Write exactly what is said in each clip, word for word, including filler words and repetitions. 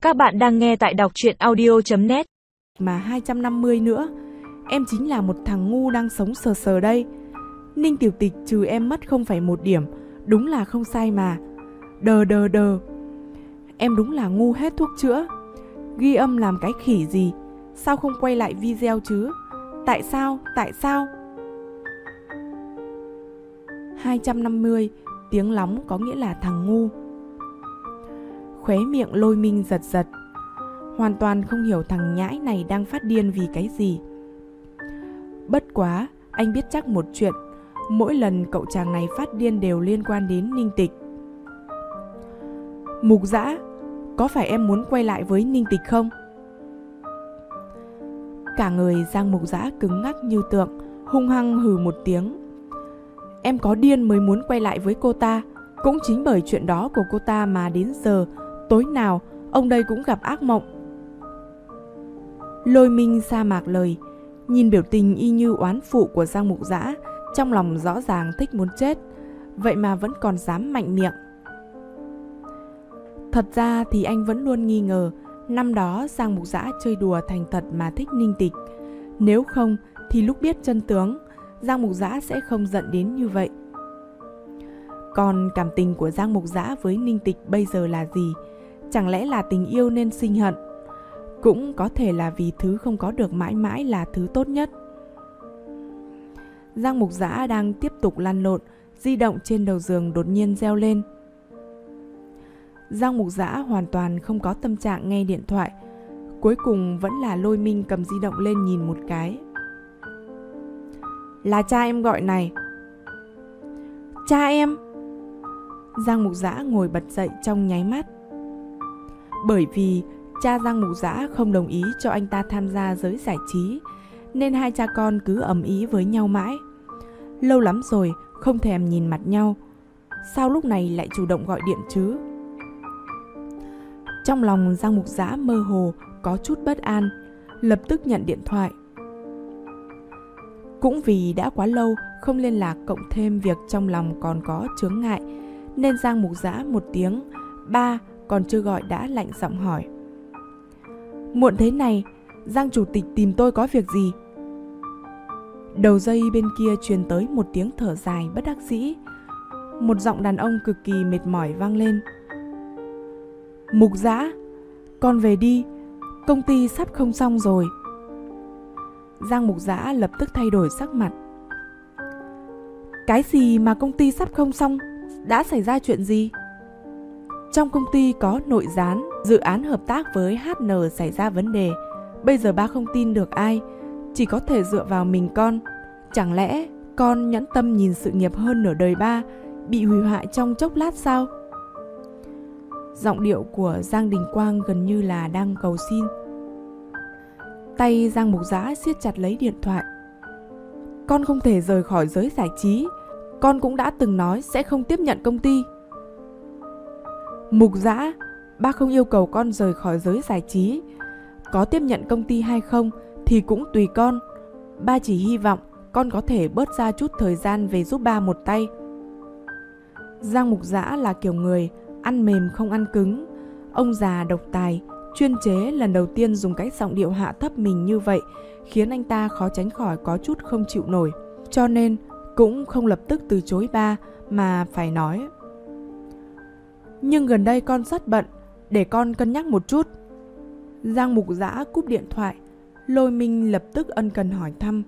Các bạn đang nghe tại đọc truyện audio chấm net. Mà hai trăm năm mươi nữa, em chính là một thằng ngu đang sống sờ sờ đây. Ninh Tiểu Tịch trừ em mất không phải một điểm, đúng là không sai mà. Đờ đờ đờ. Em đúng là ngu hết thuốc chữa. Ghi âm làm cái khỉ gì? Sao không quay lại video chứ? Tại sao? Tại sao? hai trăm năm mươi, tiếng lóng có nghĩa là thằng ngu. Khóe miệng Lôi Minh giật giật, hoàn toàn không hiểu thằng nhãi này đang phát điên vì cái gì. Bất quá, anh biết chắc một chuyện, mỗi lần cậu chàng này phát điên đều liên quan đến Ninh Tịch. Mục Dã, có phải em muốn quay lại với Ninh Tịch không? Cả người Giang Mục Dã cứng ngắc như tượng, hung hăng hừ một tiếng. Em có điên mới muốn quay lại với cô ta. Cũng chính bởi chuyện đó của cô ta mà đến giờ, tối nào, ông đây cũng gặp ác mộng. Lôi Minh sa mạc lời, nhìn biểu tình y như oán phụ của Giang Mục Dã, trong lòng rõ ràng thích muốn chết, vậy mà vẫn còn dám mạnh miệng. Thật ra thì anh vẫn luôn nghi ngờ, năm đó Giang Mục Dã chơi đùa thành thật mà thích Ninh Tịch. Nếu không thì lúc biết chân tướng, Giang Mục Dã sẽ không giận đến như vậy. Còn cảm tình của Giang Mục Dã với Ninh Tịch bây giờ là gì? Chẳng lẽ là tình yêu nên sinh hận? Cũng có thể là vì thứ không có được mãi mãi là thứ tốt nhất. Giang Mục Dã đang tiếp tục lăn lộn, di động trên đầu giường đột nhiên reo lên. Giang Mục Dã hoàn toàn không có tâm trạng nghe điện thoại. Cuối cùng vẫn là Lôi Minh cầm di động lên nhìn một cái. Là cha em gọi này. Cha em? Giang Mục Dã ngồi bật dậy trong nháy mắt. Bởi vì cha Giang Mục Dã không đồng ý cho anh ta tham gia giới giải trí, nên hai cha con cứ ầm ĩ với nhau mãi. Lâu lắm rồi không thèm nhìn mặt nhau, sao lúc này lại chủ động gọi điện chứ? Trong lòng Giang Mục Dã mơ hồ có chút bất an, lập tức nhận điện thoại. Cũng vì đã quá lâu không liên lạc, cộng thêm việc trong lòng còn có chướng ngại, nên Giang Mục Dã một tiếng ba còn chưa gọi đã lạnh giọng hỏi. Muộn thế này, Giang chủ tịch tìm tôi có việc gì? Đầu dây bên kia truyền tới một tiếng thở dài bất đắc dĩ. Một giọng đàn ông cực kỳ mệt mỏi vang lên. Mục Dã, con về đi, công ty sắp không xong rồi. Giang Mục Dã lập tức thay đổi sắc mặt. Cái gì mà công ty sắp không xong? Đã xảy ra chuyện gì? Trong công ty có nội gián, dự án hợp tác với hát en xảy ra vấn đề. Bây giờ ba không tin được ai, chỉ có thể dựa vào mình con. Chẳng lẽ con nhẫn tâm nhìn sự nghiệp hơn nửa đời ba bị hủy hoại trong chốc lát sao? Giọng điệu của Giang Đình Quang gần như là đang cầu xin. Tay Giang Mục Dã siết chặt lấy điện thoại. Con không thể rời khỏi giới giải trí. Con cũng đã từng nói sẽ không tiếp nhận công ty. Mục Dã, ba không yêu cầu con rời khỏi giới giải trí. Có tiếp nhận công ty hay không thì cũng tùy con. Ba chỉ hy vọng con có thể bớt ra chút thời gian về giúp ba một tay. Giang Mục Dã là kiểu người ăn mềm không ăn cứng. Ông già độc tài, chuyên chế lần đầu tiên dùng cái giọng điệu hạ thấp mình như vậy, khiến anh ta khó tránh khỏi có chút không chịu nổi. Cho nên cũng không lập tức từ chối ba, mà phải nói. Nhưng gần đây con rất bận, để con cân nhắc một chút. Giang Mục Dã cúp điện thoại. Lôi Minh lập tức ân cần hỏi thăm.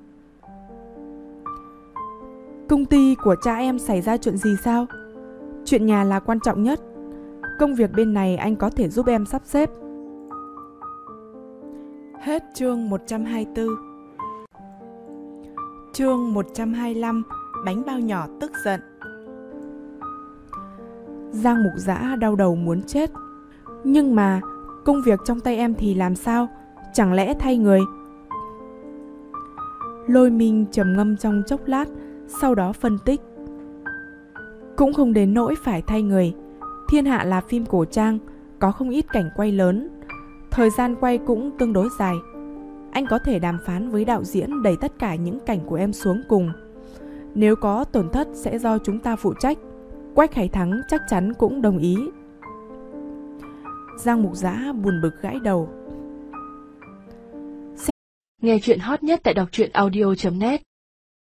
Công ty của cha em xảy ra chuyện gì sao? Chuyện nhà là quan trọng nhất. Công việc bên này anh có thể giúp em sắp xếp. Hết chương một trăm hai mươi tư. Chương một trăm hai mươi lăm. Bánh bao nhỏ tức giận. Giang Mục Dã đau đầu muốn chết. Nhưng mà công việc trong tay em thì làm sao? Chẳng lẽ thay người? Lôi Minh trầm ngâm trong chốc lát, sau đó phân tích. Cũng không đến nỗi phải thay người. Thiên Hạ là phim cổ trang, có không ít cảnh quay lớn. Thời gian quay cũng tương đối dài. Anh có thể đàm phán với đạo diễn đẩy tất cả những cảnh của em xuống cùng. Nếu có tổn thất sẽ do chúng ta phụ trách. Quách Hải Thắng chắc chắn cũng đồng ý. Giang Mục Giã buồn bực gãi đầu. Nghe chuyện hot nhất tại đọc truyện audio chấm net